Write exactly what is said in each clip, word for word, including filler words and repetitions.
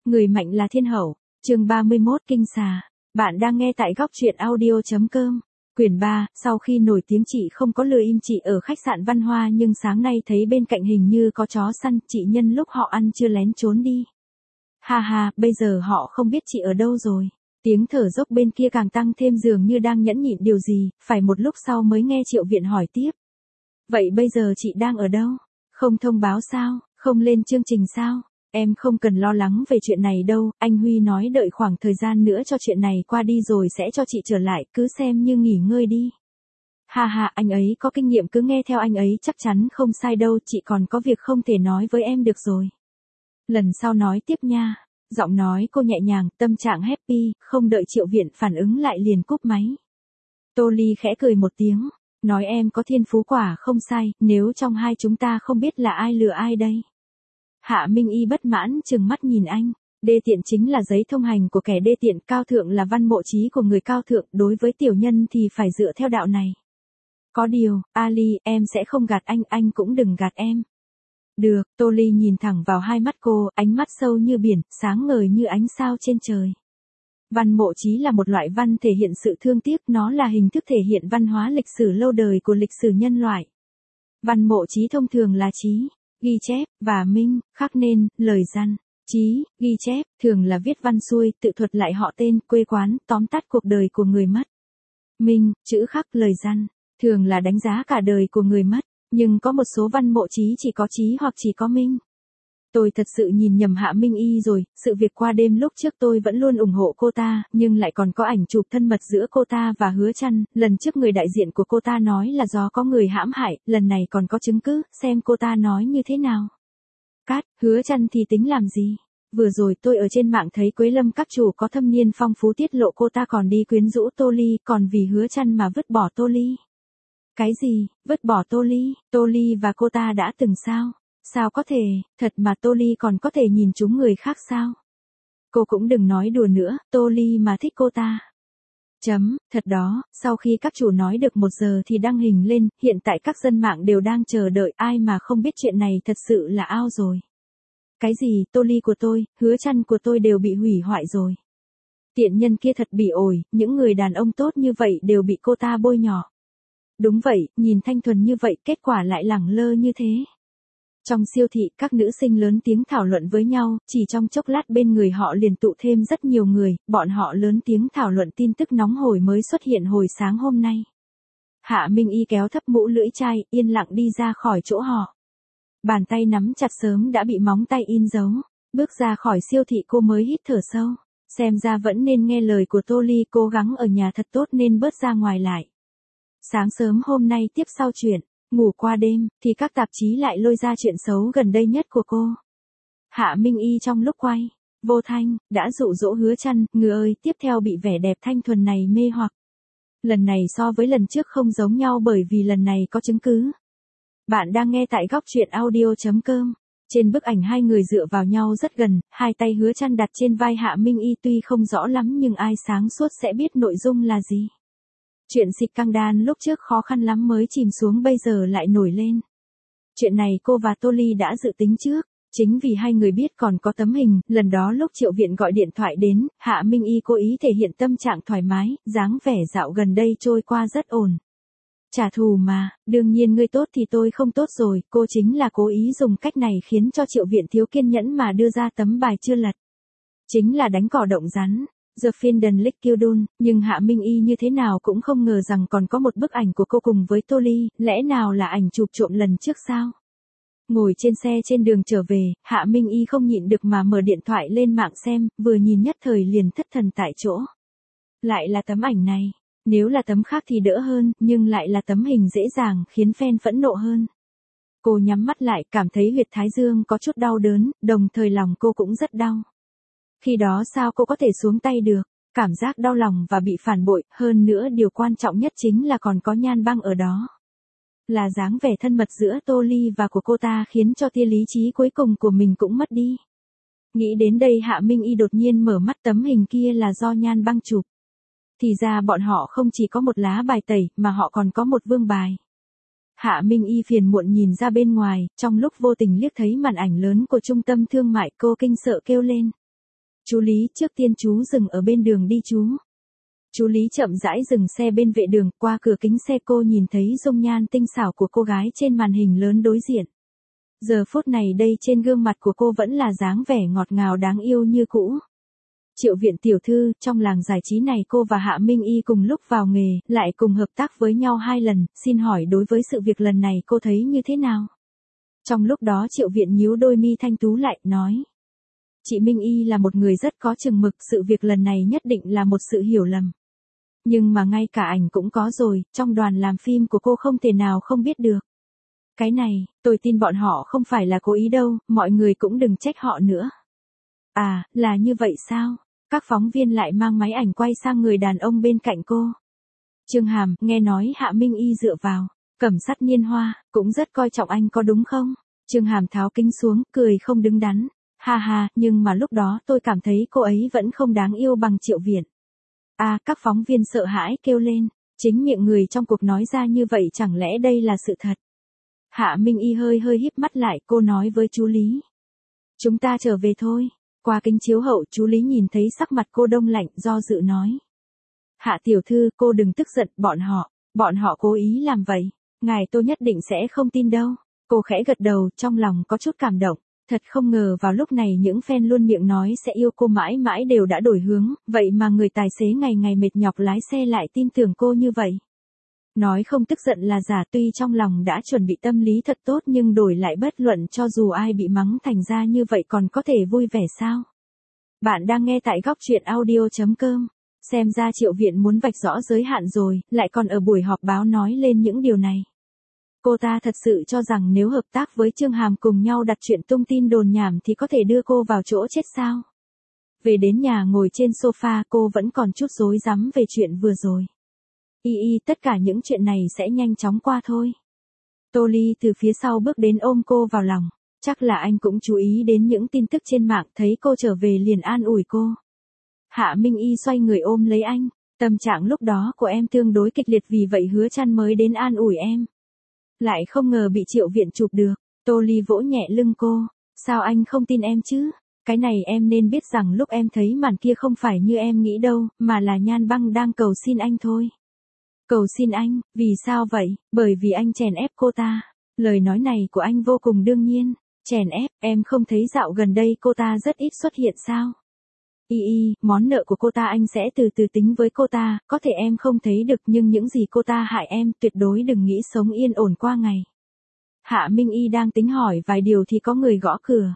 Người mạnh là thiên hậu, chương ba mươi mốt kinh xà. Bạn đang nghe tại góc truyện audio.com. Quyển ba, sau khi nổi tiếng chị không có lừa im chị ở khách sạn Văn Hoa nhưng sáng nay thấy bên cạnh hình như có chó săn, chị nhân lúc họ ăn chưa lén trốn đi. Ha ha, bây giờ họ không biết chị ở đâu rồi. Tiếng thở dốc bên kia càng tăng thêm dường như đang nhẫn nhịn điều gì, phải một lúc sau mới nghe Triệu Viện hỏi tiếp. Vậy bây giờ chị đang ở đâu? Không thông báo sao? Không lên chương trình sao? Em không cần lo lắng về chuyện này đâu, anh Huy nói đợi khoảng thời gian nữa cho chuyện này qua đi rồi sẽ cho chị trở lại, cứ xem như nghỉ ngơi đi. Ha ha, anh ấy có kinh nghiệm, cứ nghe theo anh ấy chắc chắn không sai đâu, chị còn có việc không thể nói với em được rồi. Lần sau nói tiếp nha. Giọng nói cô nhẹ nhàng, tâm trạng happy, không đợi Triệu Viện phản ứng lại liền cúp máy. Tô Ly khẽ cười một tiếng, nói em có thiên phú quả không sai, nếu trong hai chúng ta không biết là ai lừa ai đây. Hạ Minh Y bất mãn trừng mắt nhìn anh, đê tiện chính là giấy thông hành của kẻ đê tiện, cao thượng là văn mộ trí của người cao thượng, đối với tiểu nhân thì phải dựa theo đạo này. Có điều, Ali, em sẽ không gạt anh, anh cũng đừng gạt em. Được, Tô Ly nhìn thẳng vào hai mắt cô, ánh mắt sâu như biển, sáng ngời như ánh sao trên trời. Văn mộ trí là một loại văn thể hiện sự thương tiếc, nó là hình thức thể hiện văn hóa lịch sử lâu đời của lịch sử nhân loại. Văn mộ trí thông thường là trí, ghi chép, và minh, khắc nên, lời răn. Trí, ghi chép, thường là viết văn xuôi, tự thuật lại họ tên, quê quán, tóm tắt cuộc đời của người mất. Minh, chữ khắc, lời răn, thường là đánh giá cả đời của người mất. Nhưng có một số văn mộ trí chỉ có trí hoặc chỉ có minh. Tôi thật sự nhìn nhầm Hạ Minh Y rồi, sự việc qua đêm lúc trước tôi vẫn luôn ủng hộ cô ta, nhưng lại còn có ảnh chụp thân mật giữa cô ta và Hứa Trăn, lần trước người đại diện của cô ta nói là do có người hãm hại, lần này còn có chứng cứ, xem cô ta nói như thế nào. Cát, Hứa Trăn thì tính làm gì? Vừa rồi tôi ở trên mạng thấy Quế Lâm các chủ có thâm niên phong phú tiết lộ cô ta còn đi quyến rũ Tô Ly, còn vì Hứa Trăn mà vứt bỏ Tô Ly. Cái gì, vứt bỏ Tô Ly, Tô Ly và cô ta đã từng sao? Sao có thể, thật mà Tô Ly còn có thể nhìn trúng người khác sao? Cô cũng đừng nói đùa nữa, Tô Ly mà thích cô ta. Chấm, thật đó, sau khi các chủ nói được một giờ thì đăng hình lên, hiện tại các dân mạng đều đang chờ đợi, ai mà không biết chuyện này thật sự là ao rồi. Cái gì, Tô Ly của tôi, Hứa Trăn của tôi đều bị hủy hoại rồi. Tiện nhân kia thật bị ổi, những người đàn ông tốt như vậy đều bị cô ta bôi nhọ. Đúng vậy, nhìn thanh thuần như vậy, kết quả lại lẳng lơ như thế. Trong siêu thị, các nữ sinh lớn tiếng thảo luận với nhau, chỉ trong chốc lát bên người họ liền tụ thêm rất nhiều người, bọn họ lớn tiếng thảo luận tin tức nóng hổi mới xuất hiện hồi sáng hôm nay. Hạ Minh Y kéo thấp mũ lưỡi chai, yên lặng đi ra khỏi chỗ họ. Bàn tay nắm chặt sớm đã bị móng tay in dấu, bước ra khỏi siêu thị cô mới hít thở sâu, xem ra vẫn nên nghe lời của Tô Ly, cố gắng ở nhà thật tốt nên bớt ra ngoài lại. Sáng sớm hôm nay tiếp sau chuyện, ngủ qua đêm, thì các tạp chí lại lôi ra chuyện xấu gần đây nhất của cô. Hạ Minh Y trong lúc quay, vô thanh, đã dụ dỗ Hứa Trăn, người ơi, tiếp theo bị vẻ đẹp thanh thuần này mê hoặc. Lần này so với lần trước không giống nhau bởi vì lần này có chứng cứ. Bạn đang nghe tại góc truyện audio.com. Trên bức ảnh hai người dựa vào nhau rất gần, hai tay Hứa Trăn đặt trên vai Hạ Minh Y tuy không rõ lắm nhưng ai sáng suốt sẽ biết nội dung là gì. Chuyện xịt căng đan lúc trước khó khăn lắm mới chìm xuống bây giờ lại nổi lên. Chuyện này cô và Tô Ly đã dự tính trước, chính vì hai người biết còn có tấm hình, lần đó lúc Triệu Viện gọi điện thoại đến, Hạ Minh Y cố ý thể hiện tâm trạng thoải mái, dáng vẻ dạo gần đây trôi qua rất ổn. Trả thù mà, đương nhiên ngươi tốt thì tôi không tốt rồi, cô chính là cố ý dùng cách này khiến cho Triệu Viện thiếu kiên nhẫn mà đưa ra tấm bài chưa lật. Chính là đánh cỏ động rắn. The Finden Lick Kildun, nhưng Hạ Minh Y như thế nào cũng không ngờ rằng còn có một bức ảnh của cô cùng với Tô Ly, lẽ nào là ảnh chụp trộm lần trước sao? Ngồi trên xe trên đường trở về, Hạ Minh Y không nhịn được mà mở điện thoại lên mạng xem, vừa nhìn nhất thời liền thất thần tại chỗ. Lại là tấm ảnh này, nếu là tấm khác thì đỡ hơn, nhưng lại là tấm hình dễ dàng khiến fan phẫn nộ hơn. Cô nhắm mắt lại, cảm thấy huyệt thái dương có chút đau đớn, đồng thời lòng cô cũng rất đau. Khi đó sao cô có thể xuống tay được, cảm giác đau lòng và bị phản bội, hơn nữa điều quan trọng nhất chính là còn có Nhan Băng ở đó. Là dáng vẻ thân mật giữa Tô Ly và của cô ta khiến cho tia lý trí cuối cùng của mình cũng mất đi. Nghĩ đến đây Hạ Minh Y đột nhiên mở mắt, tấm hình kia là do Nhan Băng chụp. Thì ra bọn họ không chỉ có một lá bài tẩy mà họ còn có một vương bài. Hạ Minh Y phiền muộn nhìn ra bên ngoài, trong lúc vô tình liếc thấy màn ảnh lớn của trung tâm thương mại cô kinh sợ kêu lên. Chú Lý, trước tiên chú dừng ở bên đường đi chú. Chú Lý chậm rãi dừng xe bên vệ đường, qua cửa kính xe cô nhìn thấy dung nhan tinh xảo của cô gái trên màn hình lớn đối diện. Giờ phút này đây trên gương mặt của cô vẫn là dáng vẻ ngọt ngào đáng yêu như cũ. Triệu Viện tiểu thư, trong làng giải trí này cô và Hạ Minh Y cùng lúc vào nghề, lại cùng hợp tác với nhau hai lần, xin hỏi đối với sự việc lần này cô thấy như thế nào? Trong lúc đó Triệu Viện nhíu đôi mi thanh tú lại, nói. Chị Minh Y là một người rất có chừng mực, sự việc lần này nhất định là một sự hiểu lầm. Nhưng mà ngay cả ảnh cũng có rồi, trong đoàn làm phim của cô không thể nào không biết được. Cái này, tôi tin bọn họ không phải là cố ý đâu, mọi người cũng đừng trách họ nữa. À, là như vậy sao? Các phóng viên lại mang máy ảnh quay sang người đàn ông bên cạnh cô. Trương Hàm, nghe nói Hạ Minh Y dựa vào Cẩm Sắt Niên Hoa, cũng rất coi trọng anh có đúng không? Trương Hàm tháo kính xuống, cười không đứng đắn. Ha ha, nhưng mà lúc đó tôi cảm thấy cô ấy vẫn không đáng yêu bằng Triệu Viện. À, các phóng viên sợ hãi kêu lên. Chính miệng người trong cuộc nói ra như vậy chẳng lẽ đây là sự thật? Hạ Minh Y hơi hơi híp mắt lại, cô nói với chú Lý. Chúng ta trở về thôi. Qua kính chiếu hậu, chú Lý nhìn thấy sắc mặt cô đông lạnh, do dự nói. Hạ tiểu thư, cô đừng tức giận, bọn họ, bọn họ cố ý làm vậy. Ngài tôi nhất định sẽ không tin đâu. Cô khẽ gật đầu, trong lòng có chút cảm động. Thật không ngờ vào lúc này những fan luôn miệng nói sẽ yêu cô mãi mãi đều đã đổi hướng, vậy mà người tài xế ngày ngày mệt nhọc lái xe lại tin tưởng cô như vậy. Nói không tức giận là giả, tuy trong lòng đã chuẩn bị tâm lý thật tốt nhưng đổi lại bất luận cho dù ai bị mắng thành ra như vậy còn có thể vui vẻ sao? Bạn đang nghe tại góc truyện audio chấm com. Xem ra Triệu Viện muốn vạch rõ giới hạn rồi, lại còn ở buổi họp báo nói lên những điều này. Cô ta thật sự cho rằng nếu hợp tác với Trương Hàm cùng nhau đặt chuyện tung tin đồn nhảm thì có thể đưa cô vào chỗ chết sao? Về đến nhà ngồi trên sofa cô vẫn còn chút rối rắm về chuyện vừa rồi. Y y, tất cả những chuyện này sẽ nhanh chóng qua thôi. Tô Ly từ phía sau bước đến ôm cô vào lòng. Chắc là anh cũng chú ý đến những tin tức trên mạng, thấy cô trở về liền an ủi cô. Hạ Minh Y xoay người ôm lấy anh. Tâm trạng lúc đó của em tương đối kịch liệt vì vậy Hứa Trăn mới đến an ủi em. Lại không ngờ bị Triệu Viện chụp được. Tô Ly vỗ nhẹ lưng cô. Sao anh không tin em chứ? Cái này em nên biết rằng lúc em thấy màn kia không phải như em nghĩ đâu, mà là Nhan Băng đang cầu xin anh thôi. Cầu xin anh, vì sao vậy? Bởi vì anh chèn ép cô ta. Lời nói này của anh vô cùng đương nhiên. Chèn ép, em không thấy dạo gần đây cô ta rất ít xuất hiện sao? Y y, món nợ của cô ta anh sẽ từ từ tính với cô ta, có thể em không thấy được nhưng những gì cô ta hại em tuyệt đối đừng nghĩ sống yên ổn qua ngày. Hạ Minh Y đang tính hỏi vài điều thì có người gõ cửa.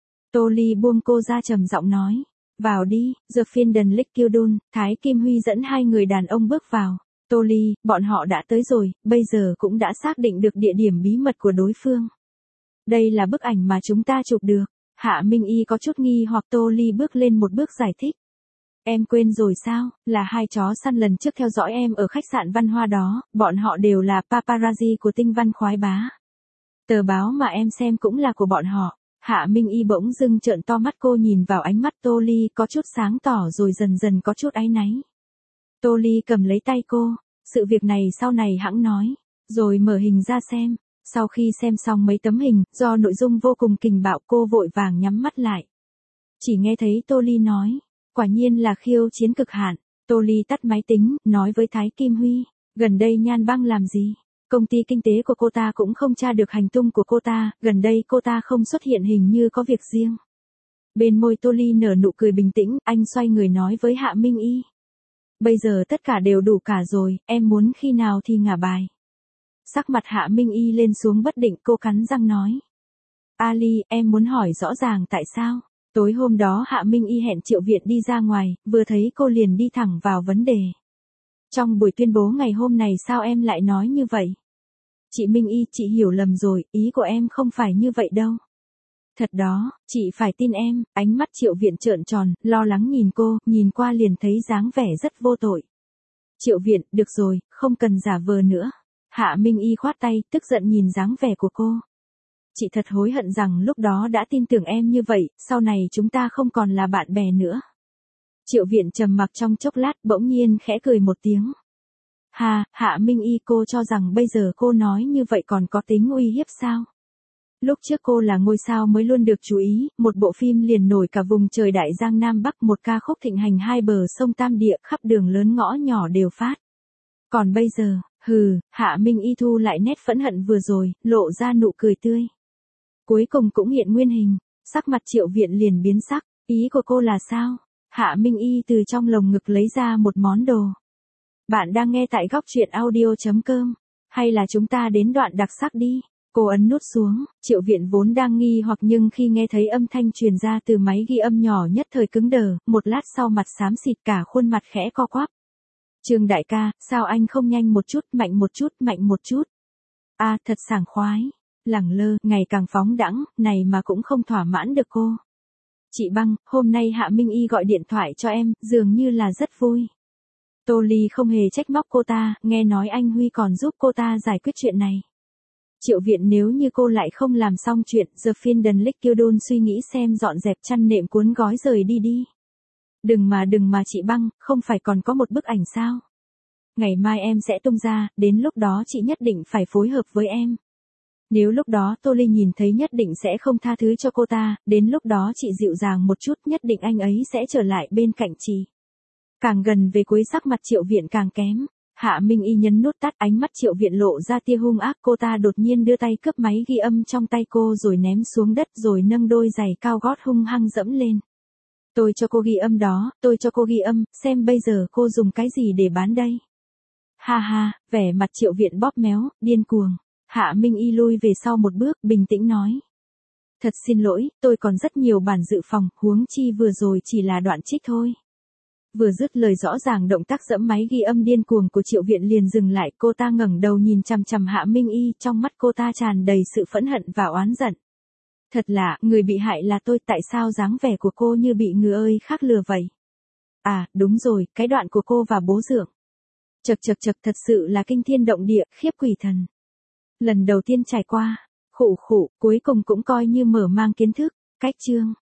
Tô Ly buông cô ra trầm giọng nói. Vào đi, The Finden Lick Kyudun, Thái Kim Huy dẫn hai người đàn ông bước vào. Tô Ly, bọn họ đã tới rồi, bây giờ cũng đã xác định được địa điểm bí mật của đối phương. Đây là bức ảnh mà chúng ta chụp được. Hạ Minh Y có chút nghi hoặc Tô Ly bước lên một bước giải thích. Em quên rồi sao, là hai chó săn lần trước theo dõi em ở khách sạn Văn Hoa đó, bọn họ đều là paparazzi của Tinh Văn Khoái Bá. Tờ báo mà em xem cũng là của bọn họ. Hạ Minh Y bỗng dưng trợn to mắt, cô nhìn vào ánh mắt Tô Ly có chút sáng tỏ rồi dần dần có chút áy náy. Tô Ly cầm lấy tay cô, sự việc này sau này hẵng nói, rồi mở hình ra xem. Sau khi xem xong mấy tấm hình, do nội dung vô cùng kình bạo cô vội vàng nhắm mắt lại. Chỉ nghe thấy Tô Ly nói, quả nhiên là khiêu chiến cực hạn. Tô Ly tắt máy tính, nói với Thái Kim Huy, gần đây Nhan Băng làm gì? Công ty kinh tế của cô ta cũng không tra được hành tung của cô ta, gần đây cô ta không xuất hiện hình như có việc riêng. Bên môi Tô Ly nở nụ cười bình tĩnh, anh xoay người nói với Hạ Minh Y. Bây giờ tất cả đều đủ cả rồi, em muốn khi nào thì ngả bài. Sắc mặt Hạ Minh Y lên xuống bất định, cô cắn răng nói. Ali, em muốn hỏi rõ ràng tại sao? Tối hôm đó Hạ Minh Y hẹn Triệu Viện đi ra ngoài, vừa thấy cô liền đi thẳng vào vấn đề. Trong buổi tuyên bố ngày hôm này sao em lại nói như vậy? Chị Minh Y, chị hiểu lầm rồi, ý của em không phải như vậy đâu. Thật đó, chị phải tin em. Ánh mắt Triệu Viện trợn tròn, lo lắng nhìn cô, nhìn qua liền thấy dáng vẻ rất vô tội. Triệu Viện, được rồi, không cần giả vờ nữa. Hạ Minh Y khoát tay, tức giận nhìn dáng vẻ của cô. Chị thật hối hận rằng lúc đó đã tin tưởng em như vậy, sau này chúng ta không còn là bạn bè nữa. Triệu Viện trầm mặc trong chốc lát, bỗng nhiên khẽ cười một tiếng. Hà, Hạ Minh Y, cô cho rằng bây giờ cô nói như vậy còn có tính uy hiếp sao? Lúc trước cô là ngôi sao mới luôn được chú ý, một bộ phim liền nổi cả vùng trời Đại Giang Nam Bắc, một ca khúc thịnh hành hai bờ sông Tam Địa, khắp đường lớn ngõ nhỏ đều phát. Còn bây giờ, hừ, Hạ Minh Y thu lại nét phẫn hận vừa rồi, lộ ra nụ cười tươi. Cuối cùng cũng hiện nguyên hình, sắc mặt Triệu Viện liền biến sắc, ý của cô là sao? Hạ Minh Y từ trong lồng ngực lấy ra một món đồ. Bạn đang nghe tại góc truyện audio chấm com, hay là chúng ta đến đoạn đặc sắc đi. Cô ấn nút xuống, Triệu Viện vốn đang nghi hoặc nhưng khi nghe thấy âm thanh truyền ra từ máy ghi âm nhỏ nhất thời cứng đờ, một lát sau mặt xám xịt cả khuôn mặt khẽ co quắp. Trương đại ca, sao anh không nhanh một chút, mạnh một chút, mạnh một chút. À, thật sảng khoái. Lẳng lơ, ngày càng phóng đãng, này mà cũng không thỏa mãn được cô. Chị Băng, hôm nay Hạ Minh Y gọi điện thoại cho em, dường như là rất vui. Tô Ly không hề trách móc cô ta, nghe nói anh Huy còn giúp cô ta giải quyết chuyện này. Triệu Viện nếu như cô lại không làm xong chuyện, The Finden Lick Kildon suy nghĩ xem dọn dẹp chăn nệm cuốn gói rời đi đi. Đừng mà đừng mà chị Băng, không phải còn có một bức ảnh sao? Ngày mai em sẽ tung ra, đến lúc đó chị nhất định phải phối hợp với em. Nếu lúc đó Tô Ly nhìn thấy nhất định sẽ không tha thứ cho cô ta, đến lúc đó chị dịu dàng một chút, nhất định anh ấy sẽ trở lại bên cạnh chị. Càng gần về cuối sắc mặt Triệu Viện càng kém. Hạ Minh Y nhấn nút tắt, ánh mắt Triệu Viện lộ ra tia hung ác, cô ta đột nhiên đưa tay cướp máy ghi âm trong tay cô rồi ném xuống đất rồi nâng đôi giày cao gót hung hăng dẫm lên. Tôi cho cô ghi âm đó, tôi cho cô ghi âm, xem bây giờ cô dùng cái gì để bán đây. Ha ha, vẻ mặt Triệu Viện bóp méo, điên cuồng. Hạ Minh Y lui về sau một bước, bình tĩnh nói. Thật xin lỗi, tôi còn rất nhiều bản dự phòng, huống chi vừa rồi chỉ là đoạn trích thôi. Vừa dứt lời rõ ràng động tác dẫm máy ghi âm điên cuồng của Triệu Viện liền dừng lại, cô ta ngẩng đầu nhìn chằm chằm Hạ Minh Y, trong mắt cô ta tràn đầy sự phẫn hận và oán giận. Thật lạ, người bị hại là tôi, tại sao dáng vẻ của cô như bị người ơi khác lừa vậy? À, đúng rồi, cái đoạn của cô và bố Dượng. Chật chật chật, thật sự là kinh thiên động địa, khiếp quỷ thần. Lần đầu tiên trải qua, khụ khụ, cuối cùng cũng coi như mở mang kiến thức, cách chương.